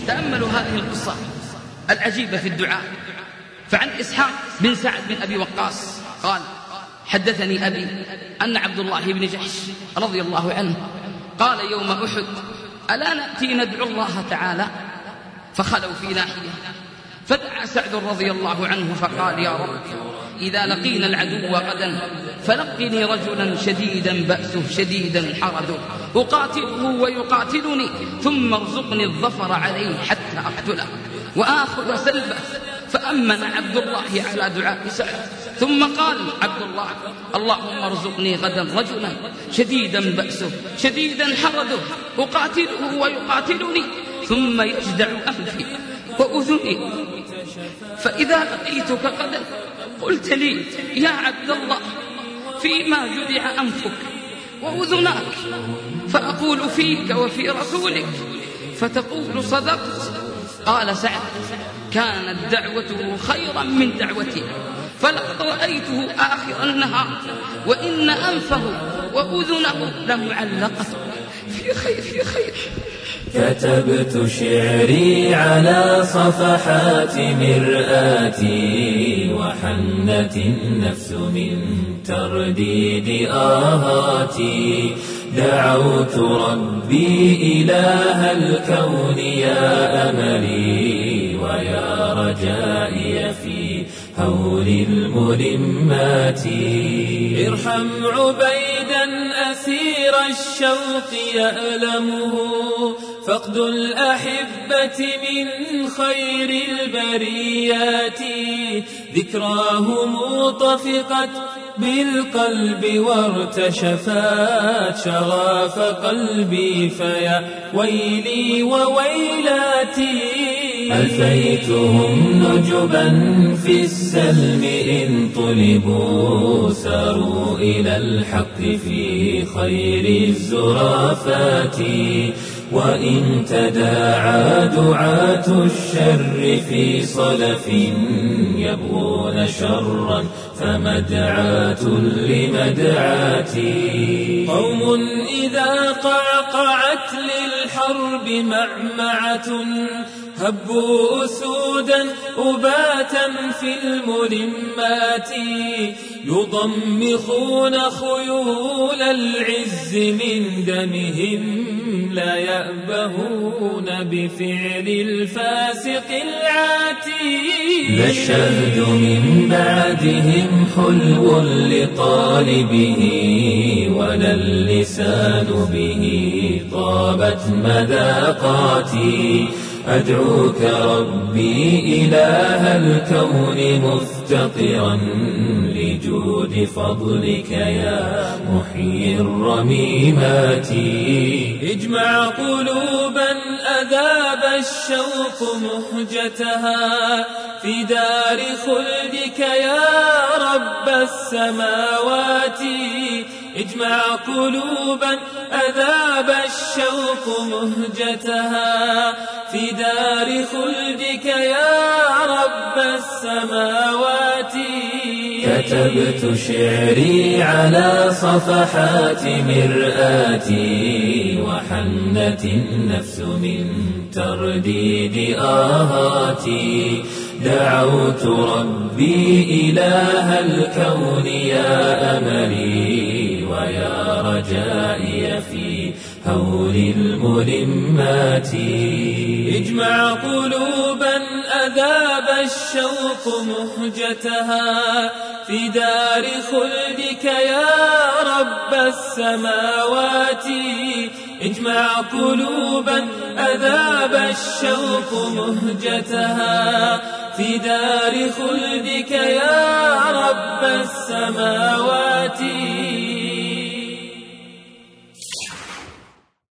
تأملوا هذه القصة العجيبة في الدعاء. فعن إسحاق بن سعد بن أبي وقاص قال: حدثني أبي أن عبد الله بن جحش رضي الله عنه قال يوم أحد: ألا نأتي ندعو الله تعالى؟ فخلوا في ناحية، فدعا سعد رضي الله عنه فقال: يا رب، إذا لقينا العدو غدا فلقني رجلا شديدا بأسه شديدا حرده أقاتله ويقاتلني، ثم ارزقني الظفر عليه حتى أقتله وآخذ سلبه. فأمن عبد الله على دعاء سعد، ثم قال عبد الله: اللهم ارزقني غدا رجلا شديدا بأسه شديدا حرده أقاتله ويقاتلني، ثم يجدع أنفي وأذني، فإذا لقيتك غدا قلت لي: يا عبد الله، فيما جدع أنفك وأذناك؟ فأقول فيك وفي رسولك، فتقول: صدقت. قال سعد: كانت دعوته خيرا من دعوتي، فلقد رأيته آخر النهار وإن أنفه وأذنه لمعلقة في خير في خير. كتبت شعري على صفحات مرآتي، وحنت النفس من ترديد آهاتي. دعوت ربي إله الكون يا أملي ويا رجائي في هول الملمات. ارحم عبيدا أسير الشوق يألمه، فقد الأحبة من خير البريات. ذكراهم طفقت بالقلب وارتشفت شغاف قلبي، فيا ويلي وويلاتي. ألفيتهم نجبا في السلم إن طلبوا، ساروا إلى الحق في خير الزرافات. وإن تداعى دعاة الشر في صلف يبغون شرا، فمدعاة لمدعاتي. قوم إذا قعقعت للحرب معمعة، هبوا أسودا أباتا في الملمات. يضمخون خيول العز من دمهم، لا يأبهون بفعل الفاسق العاتي. لا الشهد من بعدهم حلو لطالبه، ولا اللسان به طابت مذاقاتي. أدعوك ربي إله الكون مفتقرا لجود فضلك يا محيي الرميمات. اجمع قلوبا أذاب الشوق مهجتها، في دار خلدك يا رب السماوات. اجمع قلوبا أذاب الشوق مهجتها، في دار خلدك يا رب السماوات. كتبت شعري على صفحات مرآتي، وحنت النفس من ترديد آهاتي. دعوت ربي إله الكون يا أملي ويا رجائي في هول الملمات. اجمع قلوبا أذاب الشوق مهجتها، في دار خلدك يا رب السماوات. اجمع قلوبا أذاب الشوق مهجتها، في دار خلدك يا رب السماوات.